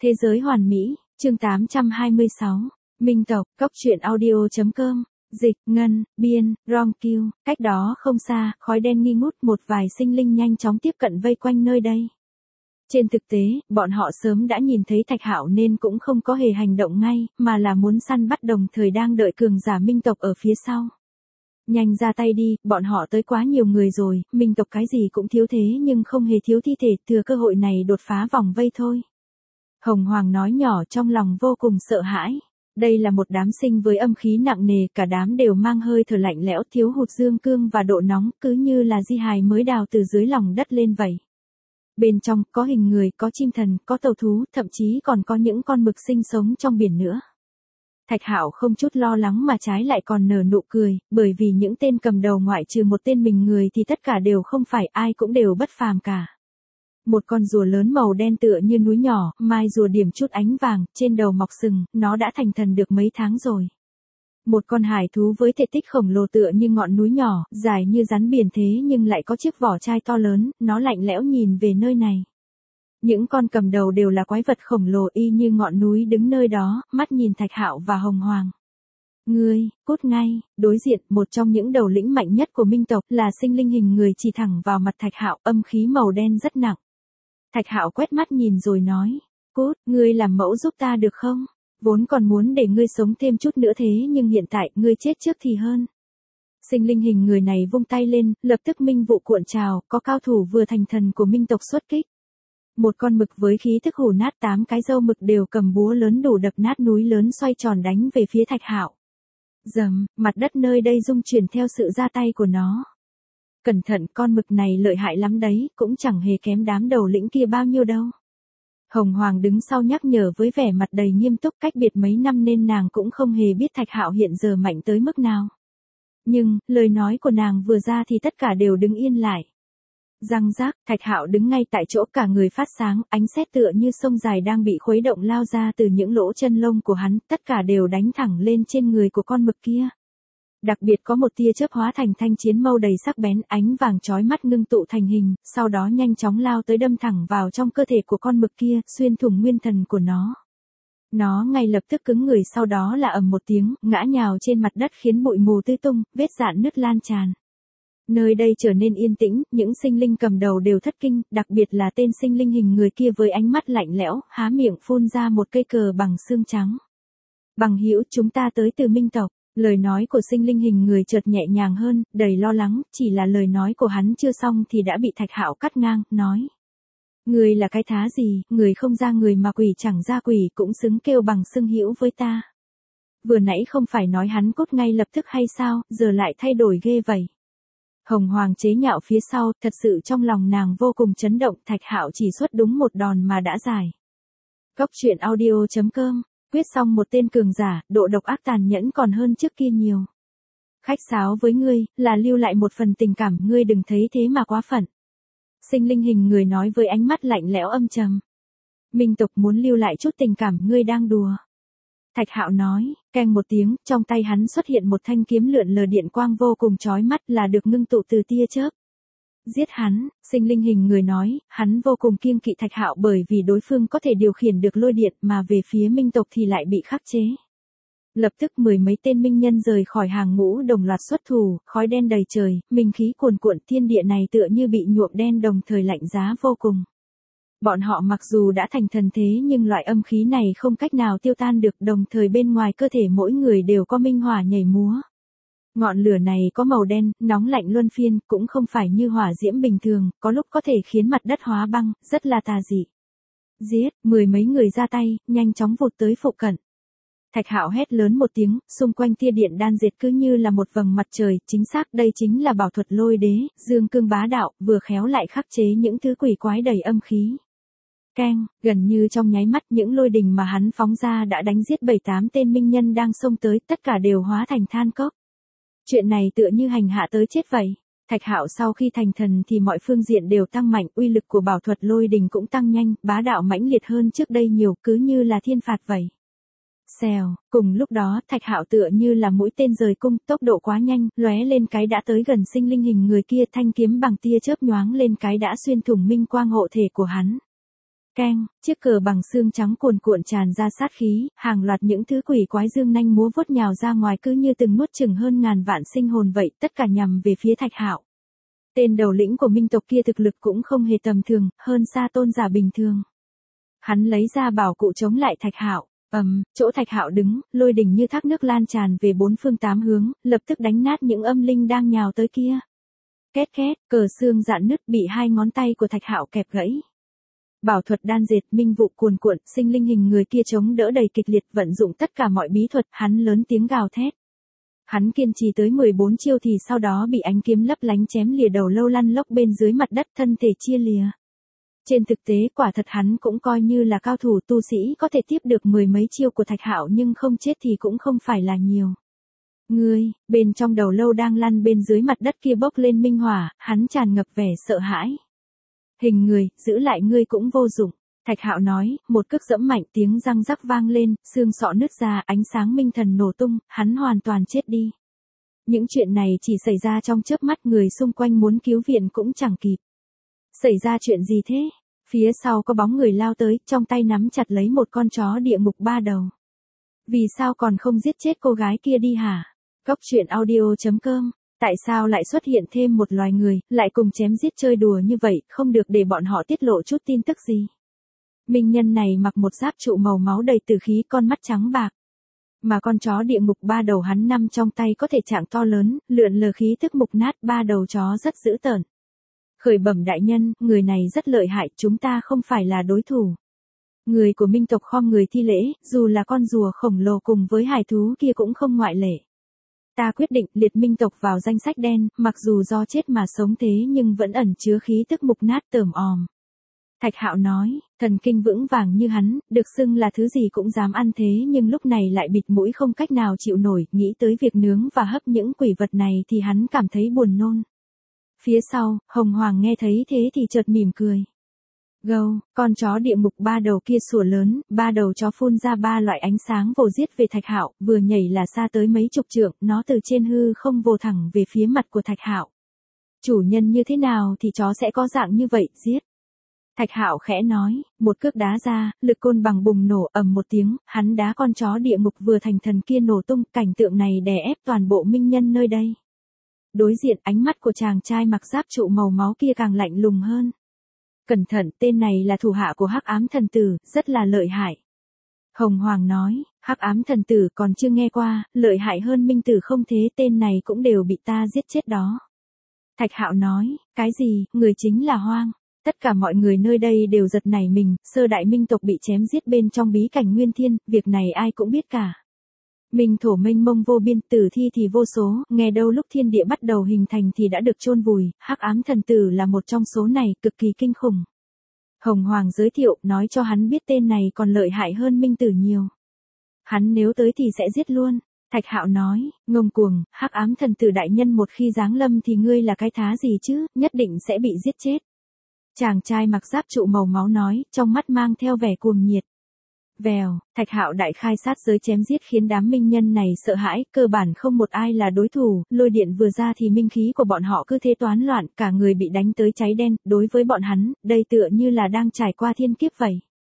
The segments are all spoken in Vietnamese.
Thế giới hoàn mỹ, chương 826, Minh tộc, Cốc truyện audio.com, dịch, ngân, biên, rom kiêu, cách đó không xa, khói đen nghi ngút, một vài sinh linh nhanh chóng tiếp cận vây quanh nơi đây. Trên thực tế, bọn họ sớm đã nhìn thấy Thạch Hạo nên cũng không có hề hành động ngay, mà là muốn săn bắt đồng thời đang đợi cường giả Minh tộc ở phía sau. Nhanh ra tay đi, bọn họ tới quá nhiều người rồi, Minh tộc cái gì cũng thiếu thế nhưng không hề thiếu thi thể, thừa cơ hội này đột phá vòng vây thôi. Hồng Hoàng nói nhỏ trong lòng vô cùng sợ hãi. Đây là một đám sinh với âm khí nặng nề, cả đám đều mang hơi thở lạnh lẽo, thiếu hụt dương cương và độ nóng, cứ như là di hài mới đào từ dưới lòng đất lên vậy. Bên trong có hình người, có chim thần, có tàu thú, thậm chí còn có những con mực sinh sống trong biển nữa. Thạch Hạo không chút lo lắng mà trái lại còn nở nụ cười, bởi vì những tên cầm đầu ngoại trừ một tên mình người thì tất cả đều không phải, ai cũng đều bất phàm cả. Một con rùa lớn màu đen tựa như núi nhỏ, mai rùa điểm chút ánh vàng, trên đầu mọc sừng, nó đã thành thần được mấy tháng rồi. Một con hải thú với thể tích khổng lồ tựa như ngọn núi nhỏ, dài như rắn biển thế nhưng lại có chiếc vỏ chai to lớn, nó lạnh lẽo nhìn về nơi này. Những con cầm đầu đều là quái vật khổng lồ y như ngọn núi đứng nơi đó, mắt nhìn Thạch Hạo và Hồng Hoàng. Ngươi, cút ngay, đối diện, một trong những đầu lĩnh mạnh nhất của Minh tộc là sinh linh hình người chỉ thẳng vào mặt Thạch Hạo, âm khí màu đen rất nặng. Thạch Hạo quét mắt nhìn rồi nói, cút, ngươi làm mẫu giúp ta được không? Vốn còn muốn để ngươi sống thêm chút nữa thế nhưng hiện tại ngươi chết trước thì hơn. Sinh linh hình người này vung tay lên, lập tức minh vụ cuộn trào, có cao thủ vừa thành thần của Minh tộc xuất kích. Một con mực với khí thức hù nát 8 cái râu mực đều cầm búa lớn đủ đập nát núi lớn xoay tròn đánh về phía Thạch Hạo. Dầm, mặt đất nơi đây rung chuyển theo sự ra tay của nó. Cẩn thận, con mực này lợi hại lắm đấy, cũng chẳng hề kém đám đầu lĩnh kia bao nhiêu đâu. Hồng Hoàng đứng sau nhắc nhở với vẻ mặt đầy nghiêm túc, cách biệt mấy năm nên nàng cũng không hề biết Thạch Hạo hiện giờ mạnh tới mức nào. Nhưng, lời nói của nàng vừa ra thì tất cả đều đứng yên lại. Răng rác, Thạch Hạo đứng ngay tại chỗ, cả người phát sáng, ánh sét tựa như sông dài đang bị khuấy động lao ra từ những lỗ chân lông của hắn, tất cả đều đánh thẳng lên trên người của con mực kia. Đặc biệt có một tia chớp hóa thành thanh chiến mâu đầy sắc bén, ánh vàng chói mắt ngưng tụ thành hình, sau đó nhanh chóng lao tới đâm thẳng vào trong cơ thể của con mực kia, xuyên thủng nguyên thần của nó. Nó ngay lập tức cứng người, sau đó là ầm một tiếng, ngã nhào trên mặt đất khiến bụi mù tươi tung, vết rạn nứt lan tràn. Nơi đây trở nên yên tĩnh, những sinh linh cầm đầu đều thất kinh, đặc biệt là tên sinh linh hình người kia với ánh mắt lạnh lẽo, há miệng phun ra một cây cờ bằng xương trắng. Bằng hữu, chúng ta tới từ Minh tộc. Lời nói của sinh linh hình người chợt nhẹ nhàng hơn, đầy lo lắng, chỉ là lời nói của hắn chưa xong thì đã bị Thạch Hạo cắt ngang, nói. Người là cái thá gì, người không ra người mà quỷ chẳng ra quỷ cũng xứng kêu bằng xưng hữu với ta. Vừa nãy không phải nói hắn cốt ngay lập tức hay sao, giờ lại thay đổi ghê vậy. Hồng Hoàng chế nhạo phía sau, thật sự trong lòng nàng vô cùng chấn động, Thạch Hạo chỉ xuất đúng một đòn mà đã giải. Cốc truyện audio.com, quyết xong một tên cường giả, độ độc ác tàn nhẫn còn hơn trước kia nhiều. Khách sáo với ngươi, là lưu lại một phần tình cảm, ngươi đừng thấy thế mà quá phận. Sinh linh hình người nói với ánh mắt lạnh lẽo âm trầm. Minh tộc muốn lưu lại chút tình cảm, ngươi đang đùa. Thạch Hạo nói, keng một tiếng, trong tay hắn xuất hiện một thanh kiếm lượn lờ điện quang vô cùng chói mắt, là được ngưng tụ từ tia chớp. Giết hắn, sinh linh hình người nói, hắn vô cùng kiêng kỵ Thạch Hạo bởi vì đối phương có thể điều khiển được lôi điện, mà về phía Minh tộc thì lại bị khắc chế. Lập tức mười mấy tên minh nhân rời khỏi hàng ngũ đồng loạt xuất thủ, khói đen đầy trời, minh khí cuồn cuộn, thiên địa này tựa như bị nhuộm đen đồng thời lạnh giá vô cùng. Bọn họ mặc dù đã thành thần thế nhưng loại âm khí này không cách nào tiêu tan được, đồng thời bên ngoài cơ thể mỗi người đều có minh hỏa nhảy múa. Ngọn lửa này có màu đen, nóng lạnh luân phiên, cũng không phải như hỏa diễm bình thường, có lúc có thể khiến mặt đất hóa băng, rất là tà dị. Giết, mười mấy người ra tay, nhanh chóng vụt tới phụ cận. Thạch Hạo hét lớn một tiếng, xung quanh tia điện đan dệt cứ như là một vầng mặt trời, chính xác đây chính là bảo thuật lôi đế, dương cương bá đạo, vừa khéo lại khắc chế những thứ quỷ quái đầy âm khí. Keng, gần như trong nháy mắt những lôi đình mà hắn phóng ra đã đánh giết 7-8 tên minh nhân đang xông tới, tất cả đều hóa thành than cốc. Chuyện này tựa như hành hạ tới chết vậy. Thạch Hạo sau khi thành thần thì mọi phương diện đều tăng mạnh, uy lực của bảo thuật lôi đình cũng tăng nhanh, bá đạo mãnh liệt hơn trước đây nhiều, cứ như là thiên phạt vậy. Xèo, cùng lúc đó Thạch Hạo tựa như là mũi tên rời cung, tốc độ quá nhanh, lóe lên cái đã tới gần sinh linh hình người kia, thanh kiếm bằng tia chớp nhoáng lên cái đã xuyên thủng minh quang hộ thể của hắn. Keng, chiếc cờ bằng xương trắng cuồn cuộn tràn ra sát khí, hàng loạt những thứ quỷ quái dương nanh múa vuốt nhào ra ngoài cứ như từng nuốt chửng hơn ngàn vạn sinh hồn vậy, tất cả nhằm về phía Thạch Hạo. Tên đầu lĩnh của minh tộc kia thực lực cũng không hề tầm thường, hơn xa tôn giả bình thường. Hắn lấy ra bảo cụ chống lại Thạch Hạo. Chỗ Thạch Hạo đứng, lôi đình như thác nước lan tràn về bốn phương tám hướng, lập tức đánh nát những âm linh đang nhào tới kia. Két két, cờ xương rạn nứt bị hai ngón tay của Thạch Hạo kẹp gãy. Bảo thuật đan dệt minh vụ cuồn cuộn, sinh linh hình người kia chống đỡ đầy kịch liệt, vận dụng tất cả mọi bí thuật, hắn lớn tiếng gào thét. Hắn kiên trì tới 14 chiêu thì sau đó bị ánh kiếm lấp lánh chém lìa đầu lâu lăn lóc bên dưới mặt đất, thân thể chia lìa. Trên thực tế quả thật hắn cũng coi như là cao thủ tu sĩ, có thể tiếp được mười mấy chiêu của Thạch Hạo nhưng không chết thì cũng không phải là nhiều. Ngươi, bên trong đầu lâu đang lăn bên dưới mặt đất kia bốc lên minh hỏa, hắn tràn ngập vẻ sợ hãi. Hình người, giữ lại ngươi cũng vô dụng. Thạch Hạo nói, một cước dẫm mạnh, tiếng răng rắc vang lên, xương sọ nứt ra, ánh sáng minh thần nổ tung, hắn hoàn toàn chết đi. Những chuyện này chỉ xảy ra trong chớp mắt, người xung quanh muốn cứu viện cũng chẳng kịp. Xảy ra chuyện gì thế? Phía sau có bóng người lao tới, trong tay nắm chặt lấy một con chó địa ngục ba đầu. Vì sao còn không giết chết cô gái kia đi hả? Cốc truyện audio.com. Tại sao lại xuất hiện thêm một loài người, lại cùng chém giết chơi đùa như vậy, không được để bọn họ tiết lộ chút tin tức gì? Minh nhân này mặc một giáp trụ màu máu đầy tử khí, con mắt trắng bạc. Mà con chó địa ngục ba đầu hắn nắm trong tay có thể trạng to lớn, lượn lờ khí tức mục nát, ba đầu chó rất dữ tợn. Khởi bẩm đại nhân, người này rất lợi hại, chúng ta không phải là đối thủ. Người của minh tộc khom người thi lễ, dù là con rùa khổng lồ cùng với hải thú kia cũng không ngoại lệ. Ta quyết định liệt minh tộc vào danh sách đen, mặc dù do chết mà sống thế nhưng vẫn ẩn chứa khí tức mục nát tởm òm. Thạch Hạo nói, thần kinh vững vàng như hắn, được xưng là thứ gì cũng dám ăn thế nhưng lúc này lại bịt mũi không cách nào chịu nổi, nghĩ tới việc nướng và hấp những quỷ vật này thì hắn cảm thấy buồn nôn. Phía sau, Hồng Hoàng nghe thấy thế thì chợt mỉm cười. Gâu, con chó địa ngục ba đầu kia sủa lớn, ba đầu chó phun ra ba loại ánh sáng vồ giết về Thạch Hạo, vừa nhảy là xa tới mấy chục trượng, nó từ trên hư không vồ thẳng về phía mặt của Thạch Hạo. Chủ nhân như thế nào thì chó sẽ có dạng như vậy, giết. Thạch Hạo khẽ nói, một cước đá ra, lực côn bằng bùng nổ, ầm một tiếng, hắn đá con chó địa ngục vừa thành thần kia nổ tung, cảnh tượng này đè ép toàn bộ minh nhân nơi đây. Đối diện, ánh mắt của chàng trai mặc giáp trụ màu máu kia càng lạnh lùng hơn. Cẩn thận, tên này là thủ hạ của Hắc Ám Thần Tử, rất là lợi hại. Hồng Hoàng nói, Hắc Ám Thần Tử còn chưa nghe qua, lợi hại hơn Minh Tử không thế, tên này cũng đều bị ta giết chết đó. Thạch Hạo nói, cái gì, người chính là Hoang. Tất cả mọi người nơi đây đều giật nảy mình, sơ đại minh tộc bị chém giết bên trong bí cảnh Nguyên Thiên, việc này ai cũng biết cả. Minh thổ mênh mông vô biên, tử thi thì vô số, nghe đâu lúc thiên địa bắt đầu hình thành thì đã được chôn vùi, Hắc Ám Thần Tử là một trong số này, cực kỳ kinh khủng. Hồng Hoàng giới thiệu, nói cho hắn biết tên này còn lợi hại hơn Minh Tử nhiều. Hắn nếu tới thì sẽ giết luôn. Thạch Hạo nói, ngông cuồng, Hắc Ám Thần Tử đại nhân một khi giáng lâm thì ngươi là cái thá gì chứ, nhất định sẽ bị giết chết. Chàng trai mặc giáp trụ màu máu nói, trong mắt mang theo vẻ cuồng nhiệt. Vèo, Thạch Hạo đại khai sát giới chém giết khiến đám minh nhân này sợ hãi, cơ bản không một ai là đối thủ, lôi điện vừa ra thì minh khí của bọn họ cứ thế toán loạn, cả người bị đánh tới cháy đen, đối với bọn hắn, đây tựa như là đang trải qua thiên kiếp vậy.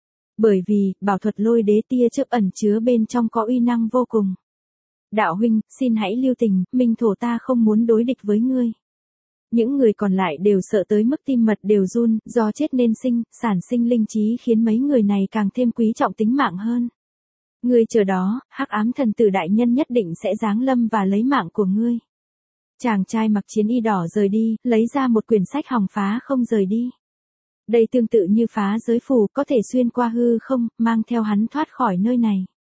Bởi vì, bảo thuật lôi đế tia chớp ẩn chứa bên trong có uy năng vô cùng. Đạo huynh, xin hãy lưu tình, minh thổ ta không muốn đối địch với ngươi. Những người còn lại đều sợ tới mức tim mật đều run, do chết nên sinh, sản sinh linh trí khiến mấy người này càng thêm quý trọng tính mạng hơn. Ngươi chờ đó, Hắc Ám Thần Tử đại nhân nhất định sẽ giáng lâm và lấy mạng của ngươi. Chàng trai mặc chiến y đỏ rời đi, lấy ra một quyển sách hòng phá không rời đi. Đây tương tự như phá giới phù, có thể xuyên qua hư không, mang theo hắn thoát khỏi nơi này.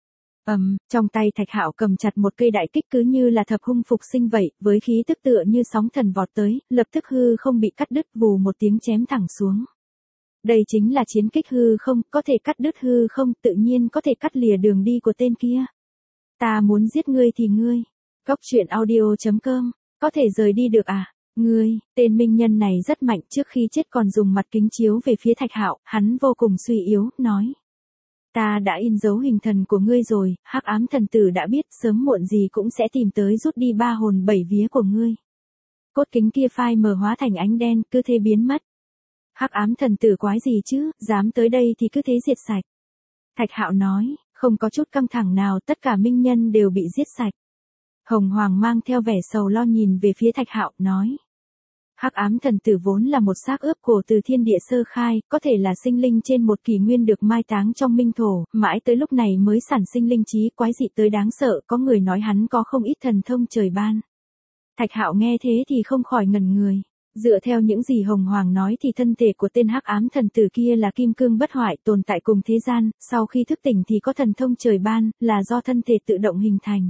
Trong tay Thạch Hạo cầm chặt một cây đại kích cứ như là thập hung phục sinh vậy, với khí tức tựa như sóng thần vọt tới, lập tức hư không bị cắt đứt, vù một tiếng chém thẳng xuống. Đây chính là chiến kích hư không, có thể cắt đứt hư không, tự nhiên có thể cắt lìa đường đi của tên kia. Ta muốn giết ngươi thì ngươi. Cốc truyện audio.com, có thể rời đi được à? Ngươi, tên minh nhân này rất mạnh, trước khi chết còn dùng mặt kính chiếu về phía Thạch Hạo, hắn vô cùng suy yếu, nói. Ta đã in dấu hình thần của ngươi rồi, Hắc Ám Thần Tử đã biết sớm muộn gì cũng sẽ tìm tới rút đi ba hồn bảy vía của ngươi. Cốt kính kia phai mờ hóa thành ánh đen, cứ thế biến mất. Hắc ám thần tử quái gì chứ, dám tới đây thì cứ thế diệt sạch. Thạch Hạo nói, không có chút căng thẳng nào, tất cả minh nhân đều bị giết sạch. Hồng Hoàng mang theo vẻ sầu lo nhìn về phía Thạch Hạo, nói. Hắc ám thần tử vốn là một xác ướp cổ từ thiên địa sơ khai, có thể là sinh linh trên một kỷ nguyên được mai táng trong minh thổ, mãi tới lúc này mới sản sinh linh trí quái dị tới đáng sợ, có người nói hắn có không ít thần thông trời ban. Thạch Hạo nghe thế thì không khỏi ngẩn người. Dựa theo những gì Hồng Hoàng nói thì thân thể của tên hắc ám thần tử kia là kim cương bất hoại tồn tại cùng thế gian, sau khi thức tỉnh thì có thần thông trời ban, là do thân thể tự động hình thành.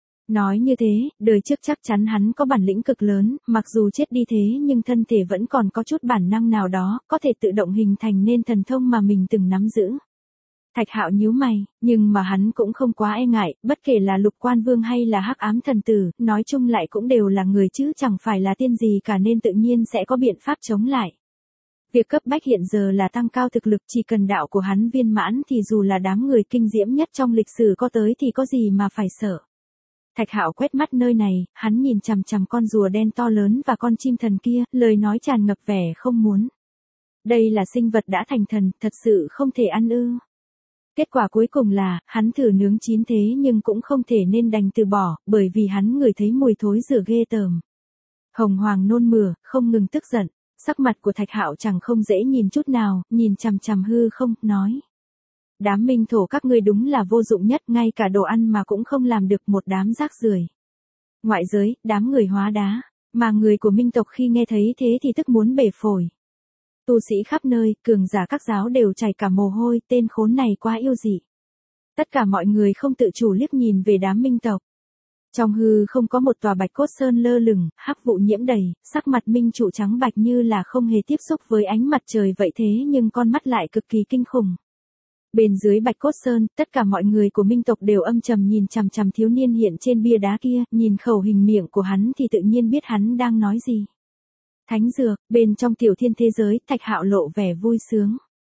Nói như thế, đời trước chắc chắn hắn có bản lĩnh cực lớn, mặc dù chết đi thế nhưng thân thể vẫn còn có chút bản năng nào đó, có thể tự động hình thành nên thần thông mà mình từng nắm giữ. Thạch Hạo nhíu mày, nhưng mà hắn cũng không quá e ngại, bất kể là Lục Quan Vương hay là hắc ám thần tử, nói chung lại cũng đều là người chứ chẳng phải là tiên gì cả nên tự nhiên sẽ có biện pháp chống lại. Việc cấp bách hiện giờ là tăng cao thực lực, chỉ cần đạo của hắn viên mãn thì dù là đám người kinh diễm nhất trong lịch sử có tới thì có gì mà phải sợ. Thạch Hạo quét mắt nơi này, hắn nhìn chằm chằm con rùa đen to lớn và con chim thần kia, lời nói tràn ngập vẻ không muốn. Đây là sinh vật đã thành thần, thật sự không thể ăn ư. Kết quả cuối cùng là, hắn thử nướng chín thế nhưng cũng không thể nên đành từ bỏ, bởi vì hắn ngửi thấy mùi thối rửa ghê tởm. Hồng Hoàng nôn mửa, không ngừng tức giận, sắc mặt của Thạch Hạo chẳng không dễ nhìn chút nào, nhìn chằm chằm hư không, nói. Đám minh thổ các ngươi đúng là vô dụng nhất, ngay cả đồ ăn mà cũng không làm được, một đám rác rưởi. Ngoại giới, đám người hóa đá, mà người của minh tộc khi nghe thấy thế thì tức muốn bể phổi. Tu sĩ khắp nơi, cường giả các giáo đều chảy cả mồ hôi, tên khốn này quá yêu dị. Tất cả mọi người không tự chủ liếc nhìn về đám minh tộc. Trong hư không có một tòa bạch cốt sơn lơ lửng, hắc vụ nhiễm đầy, sắc mặt minh trụ trắng bạch như là không hề tiếp xúc với ánh mặt trời vậy thế nhưng con mắt lại cực kỳ kinh khủng. Bên dưới bạch cốt sơn, tất cả mọi người của minh tộc đều âm trầm nhìn chằm chằm thiếu niên hiện trên bia đá kia, nhìn khẩu hình miệng của hắn thì tự nhiên biết hắn đang nói gì. Thánh dược, bên trong tiểu thiên thế giới, Thạch Hạo lộ vẻ vui sướng.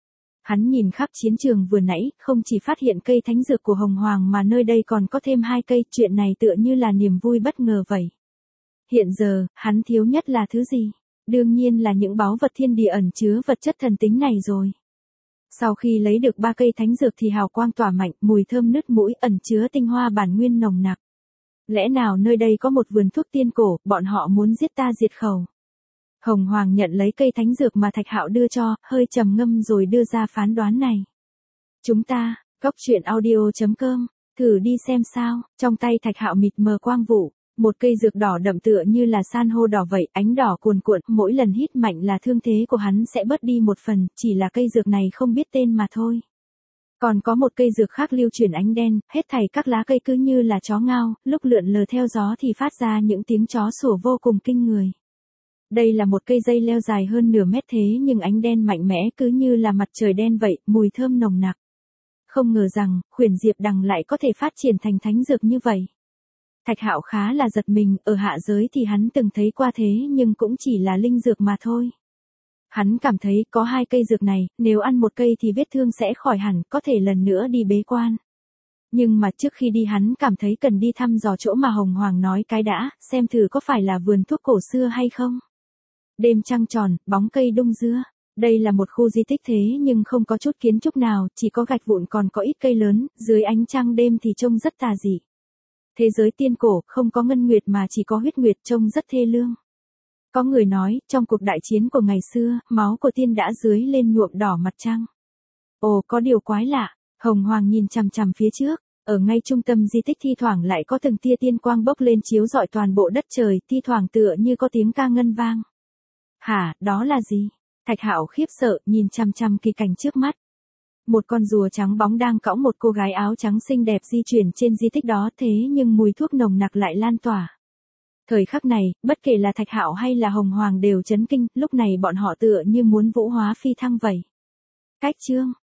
Hắn nhìn khắp chiến trường vừa nãy, không chỉ phát hiện cây thánh dược của Hồng Hoàng mà nơi đây còn có thêm 2 cây, chuyện này tựa như là niềm vui bất ngờ vậy. Hiện giờ, hắn thiếu nhất là thứ gì? Đương nhiên là những báu vật thiên địa ẩn chứa vật chất thần tính này rồi. Sau khi lấy được 3 cây thánh dược thì hào quang tỏa mạnh, mùi thơm nứt mũi, ẩn chứa tinh hoa bản nguyên nồng nặc. Lẽ nào nơi đây có một vườn thuốc tiên cổ, bọn họ muốn giết ta diệt khẩu? Hồng Hoàng nhận lấy cây thánh dược mà Thạch Hạo đưa cho, hơi trầm ngâm rồi đưa ra phán đoán này. Chúng ta, coctruyện.audio.com, thử đi xem sao. Trong tay Thạch Hạo mịt mờ quang vụ, một cây dược đỏ đậm tựa như là san hô đỏ vậy, ánh đỏ cuồn cuộn, mỗi lần hít mạnh là thương thế của hắn sẽ bớt đi một phần, chỉ là cây dược này không biết tên mà thôi. Còn có một cây dược khác lưu chuyển ánh đen, hết thảy các lá cây cứ như là chó ngao, lúc lượn lờ theo gió thì phát ra những tiếng chó sủa vô cùng kinh người. Đây là một cây dây leo dài hơn nửa mét thế nhưng ánh đen mạnh mẽ cứ như là mặt trời đen vậy, mùi thơm nồng nặc. Không ngờ rằng, khuyển diệp đằng lại có thể phát triển thành thánh dược như vậy. Thạch Hạo khá là giật mình, ở hạ giới thì hắn từng thấy qua thế nhưng cũng chỉ là linh dược mà thôi. Hắn cảm thấy có 2 cây dược này, nếu ăn một cây thì vết thương sẽ khỏi hẳn, có thể lần nữa đi bế quan. Nhưng mà trước khi đi hắn cảm thấy cần đi thăm dò chỗ mà Hồng Hoàng nói cái đã, xem thử có phải là vườn thuốc cổ xưa hay không. Đêm trăng tròn, bóng cây đung đưa. Đây là một khu di tích thế nhưng không có chút kiến trúc nào, chỉ có gạch vụn còn có ít cây lớn, dưới ánh trăng đêm thì trông rất tà dị. Thế giới tiên cổ, không có ngân nguyệt mà chỉ có huyết nguyệt, trông rất thê lương. Có người nói, trong cuộc đại chiến của ngày xưa, máu của tiên đã dưới lên nhuộm đỏ mặt trăng. Ồ, có điều quái lạ, Hồng Hoàng nhìn chằm chằm phía trước, ở ngay trung tâm di tích thi thoảng lại có từng tia tiên quang bốc lên chiếu rọi toàn bộ đất trời, thi thoảng tựa như có tiếng ca ngân vang. Hả, đó là gì? Thạch Hạo khiếp sợ, nhìn chằm chằm kỳ cảnh trước mắt. Một con rùa trắng bóng đang cõng một cô gái áo trắng xinh đẹp di chuyển trên di tích đó, thế nhưng mùi thuốc nồng nặc lại lan tỏa. Thời khắc này, bất kể là Thạch Hạo hay là Hồng Hoàng đều chấn kinh, lúc này bọn họ tựa như muốn vũ hóa phi thăng vậy. Cách chương